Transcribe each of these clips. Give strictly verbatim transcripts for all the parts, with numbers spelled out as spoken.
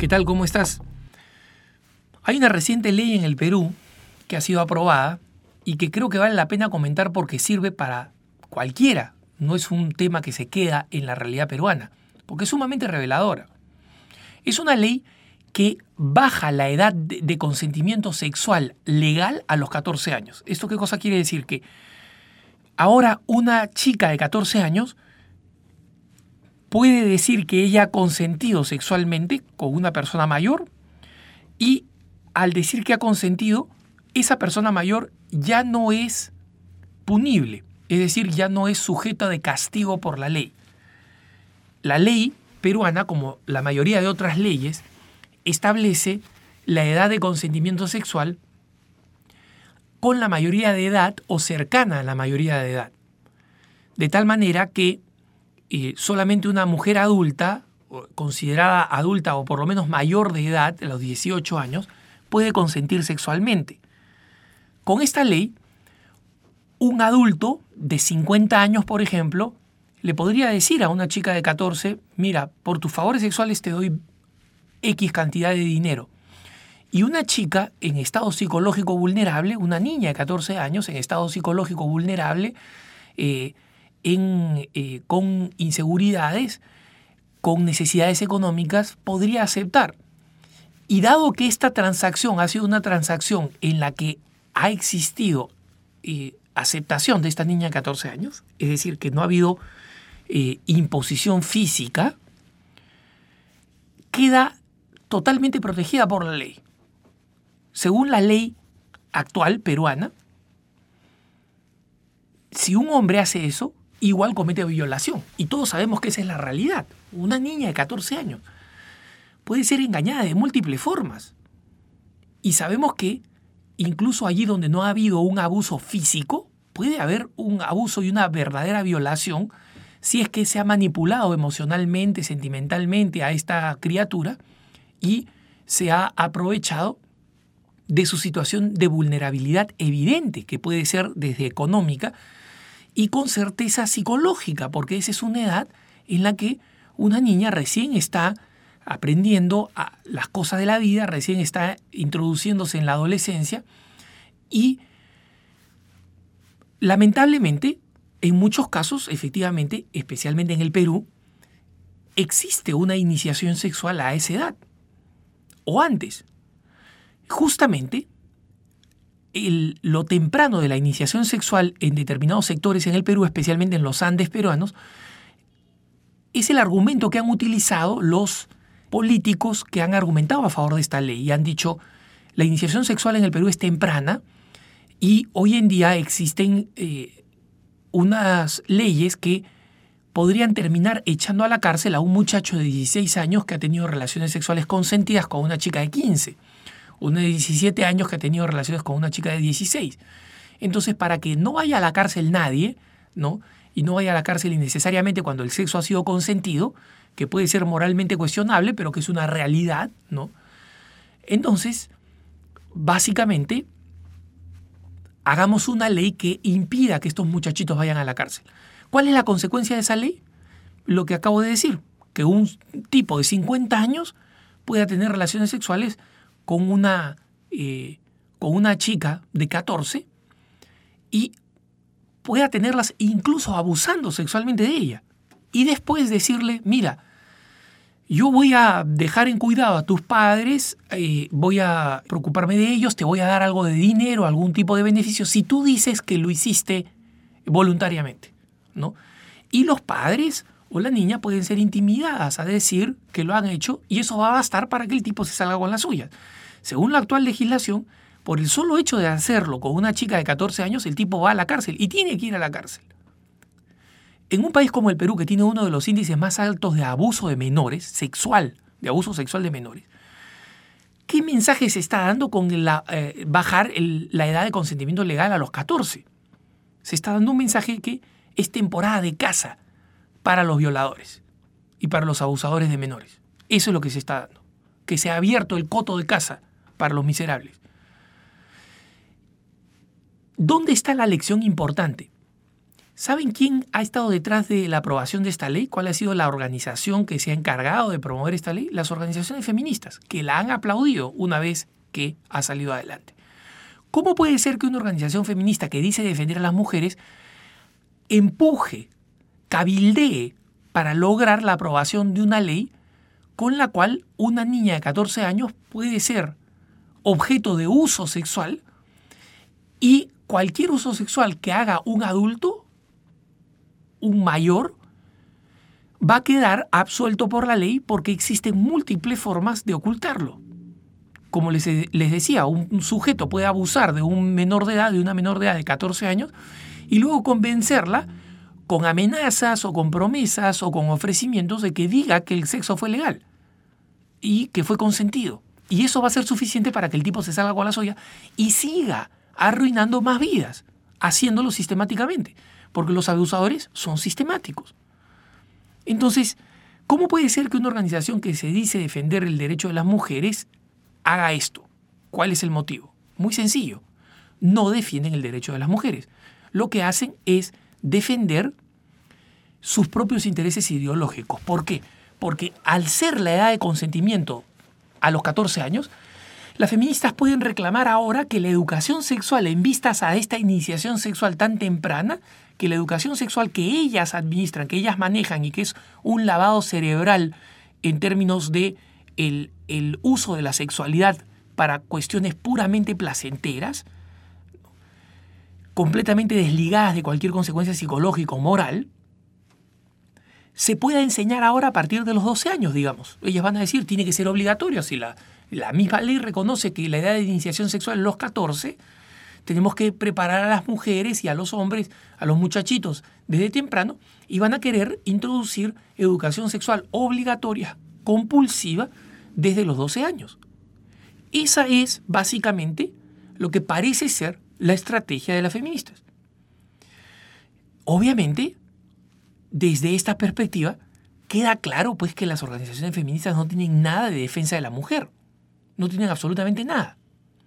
¿Qué tal? ¿Cómo estás? Hay una reciente ley en el Perú que ha sido aprobada y que creo que vale la pena comentar porque sirve para cualquiera. No es un tema que se queda en la realidad peruana, porque es sumamente reveladora. Es una ley que baja la edad de, de consentimiento sexual legal a los catorce años. ¿Esto qué cosa quiere decir? Que ahora una chica de catorce años puede decir que ella ha consentido sexualmente con una persona mayor y al decir que ha consentido, esa persona mayor ya no es punible, es decir, ya no es sujeta de castigo por la ley. La ley peruana, como la mayoría de otras leyes, establece la edad de consentimiento sexual con la mayoría de edad o cercana a la mayoría de edad. De tal manera que eh, solamente una mujer adulta, considerada adulta o por lo menos mayor de edad, a los dieciocho años, puede consentir sexualmente. Con esta ley, un adulto de cincuenta años, por ejemplo, le podría decir a una chica de catorce, mira, por tus favores sexuales te doy X cantidad de dinero. Y una chica en estado psicológico vulnerable, una niña de catorce años en estado psicológico vulnerable, eh, en, eh, con inseguridades, con necesidades económicas, podría aceptar. Y dado que esta transacción ha sido una transacción en la que ha existido eh, aceptación de esta niña de catorce años, es decir, que no ha habido eh, imposición física, queda totalmente protegida por la ley. Según la ley actual peruana, si un hombre hace eso, igual comete violación. Y todos sabemos que esa es la realidad. Una niña de catorce años puede ser engañada de múltiples formas. Y sabemos que incluso allí donde no ha habido un abuso físico, puede haber un abuso y una verdadera violación si es que se ha manipulado emocionalmente, sentimentalmente a esta criatura y se ha aprovechado de su situación de vulnerabilidad evidente, que puede ser desde económica y con certeza psicológica, porque esa es una edad en la que una niña recién está aprendiendo a las cosas de la vida, recién está introduciéndose en la adolescencia y lamentablemente, en muchos casos, efectivamente, especialmente en el Perú, existe una iniciación sexual a esa edad o antes. Justamente, el, lo temprano de la iniciación sexual en determinados sectores en el Perú, especialmente en los Andes peruanos, es el argumento que han utilizado los políticos que han argumentado a favor de esta ley y han dicho la iniciación sexual en el Perú es temprana y hoy en día existen eh, unas leyes que podrían terminar echando a la cárcel a un muchacho de dieciséis años que ha tenido relaciones sexuales consentidas con una chica de quince, uno de diecisiete años que ha tenido relaciones con una chica de dieciséis. Entonces, para que no vaya a la cárcel nadie, ¿no? Y no vaya a la cárcel innecesariamente cuando el sexo ha sido consentido, que puede ser moralmente cuestionable, pero que es una realidad, ¿no? Entonces, básicamente, hagamos una ley que impida que estos muchachitos vayan a la cárcel. ¿Cuál es la consecuencia de esa ley? Lo que acabo de decir, que un tipo de cincuenta años pueda tener relaciones sexuales con una, eh, con una chica de catorce y pueda tenerlas incluso abusando sexualmente de ella. Y después decirle, mira, yo voy a dejar en cuidado a tus padres, eh, voy a preocuparme de ellos, te voy a dar algo de dinero, algún tipo de beneficio, si tú dices que lo hiciste voluntariamente, ¿no? Y los padres o la niña pueden ser intimidadas a decir que lo han hecho y eso va a bastar para que el tipo se salga con las suyas. Según la actual legislación, por el solo hecho de hacerlo con una chica de catorce años, el tipo va a la cárcel y tiene que ir a la cárcel. En un país como el Perú, que tiene uno de los índices más altos de abuso de menores, sexual, de abuso sexual de menores, ¿qué mensaje se está dando con la, eh, bajar el, la edad de consentimiento legal a los catorce? Se está dando un mensaje que es temporada de caza para los violadores y para los abusadores de menores. Eso es lo que se está dando. Que se ha abierto el coto de caza para los miserables. ¿Dónde está la lección importante? ¿Saben quién ha estado detrás de la aprobación de esta ley? ¿Cuál ha sido la organización que se ha encargado de promover esta ley? Las organizaciones feministas, que la han aplaudido una vez que ha salido adelante. ¿Cómo puede ser que una organización feminista que dice defender a las mujeres empuje, cabildee para lograr la aprobación de una ley con la cual una niña de catorce años puede ser objeto de uso sexual y cualquier uso sexual que haga un adulto, un mayor, va a quedar absuelto por la ley porque existen múltiples formas de ocultarlo? Como les, les decía, un sujeto puede abusar de un menor de edad, de una menor de edad de catorce años, y luego convencerla con amenazas o con promesas o con ofrecimientos de que diga que el sexo fue legal y que fue consentido. Y eso va a ser suficiente para que el tipo se salga con la suya y siga arruinando más vidas, haciéndolo sistemáticamente, porque los abusadores son sistemáticos. Entonces, ¿cómo puede ser que una organización que se dice defender el derecho de las mujeres haga esto? ¿Cuál es el motivo? Muy sencillo. No defienden el derecho de las mujeres. Lo que hacen es defender sus propios intereses ideológicos. ¿Por qué? Porque al ser la edad de consentimiento a los catorce años, las feministas pueden reclamar ahora que la educación sexual en vistas a esta iniciación sexual tan temprana, que la educación sexual que ellas administran, que ellas manejan y que es un lavado cerebral en términos de el, el uso de la sexualidad para cuestiones puramente placenteras, completamente desligadas de cualquier consecuencia psicológica o moral, se pueda enseñar ahora a partir de los doce años, digamos. Ellas van a decir, tiene que ser obligatorio. Si la, la misma ley reconoce que la edad de iniciación sexual es los catorce, tenemos que preparar a las mujeres y a los hombres, a los muchachitos, desde temprano, y van a querer introducir educación sexual obligatoria, compulsiva, desde los doce años. Esa es, básicamente, lo que parece ser la estrategia de las feministas. Obviamente, desde esta perspectiva, queda claro pues que las organizaciones feministas no tienen nada de defensa de la mujer. No tienen absolutamente nada.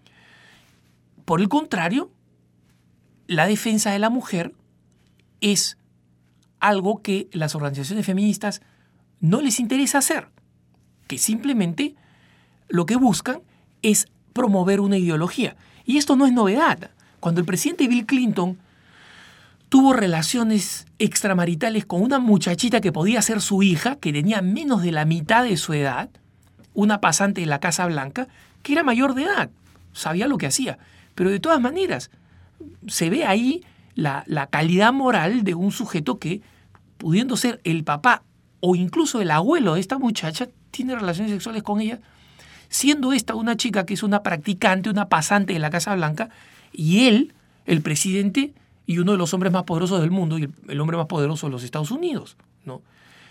Por el contrario, la defensa de la mujer es algo que las organizaciones feministas no les interesa hacer, que simplemente lo que buscan es promover una ideología. Y esto no es novedad. Cuando el presidente Bill Clinton tuvo relaciones extramaritales con una muchachita que podía ser su hija, que tenía menos de la mitad de su edad, una pasante de la Casa Blanca, que era mayor de edad, sabía lo que hacía. Pero de todas maneras, se ve ahí la, la calidad moral de un sujeto que, pudiendo ser el papá o incluso el abuelo de esta muchacha, tiene relaciones sexuales con ella, siendo esta una chica que es una practicante, una pasante de la Casa Blanca, y él, el presidente y uno de los hombres más poderosos del mundo, y el, el hombre más poderoso de los Estados Unidos, ¿no?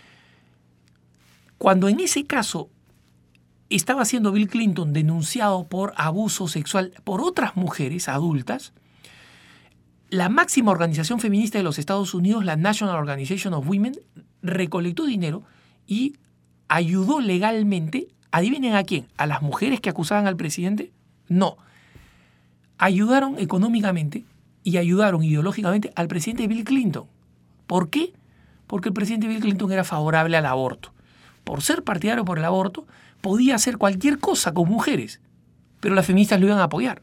Cuando en ese caso estaba siendo Bill Clinton denunciado por abuso sexual por otras mujeres adultas, la máxima organización feminista de los Estados Unidos, la National Organization of Women, recolectó dinero y ayudó legalmente, adivinen a quién, a las mujeres que acusaban al presidente. No, ayudaron económicamente y ayudaron ideológicamente al presidente Bill Clinton. ¿Por qué? Porque el presidente Bill Clinton era favorable al aborto. Por ser partidario por el aborto, podía hacer cualquier cosa con mujeres, pero las feministas lo iban a apoyar.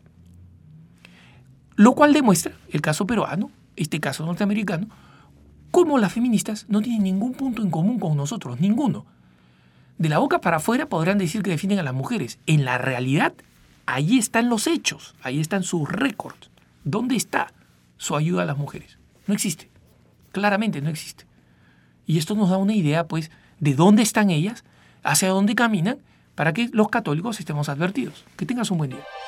Lo cual demuestra, el caso peruano, este caso norteamericano, cómo las feministas no tienen ningún punto en común con nosotros, ninguno. De la boca para afuera podrán decir que defienden a las mujeres. En la realidad, ahí están los hechos, ahí están sus récords. ¿Dónde está su ayuda a las mujeres? No existe. Claramente no existe. Y esto nos da una idea, pues, de dónde están ellas, hacia dónde caminan, para que los católicos estemos advertidos. Que tengas un buen día.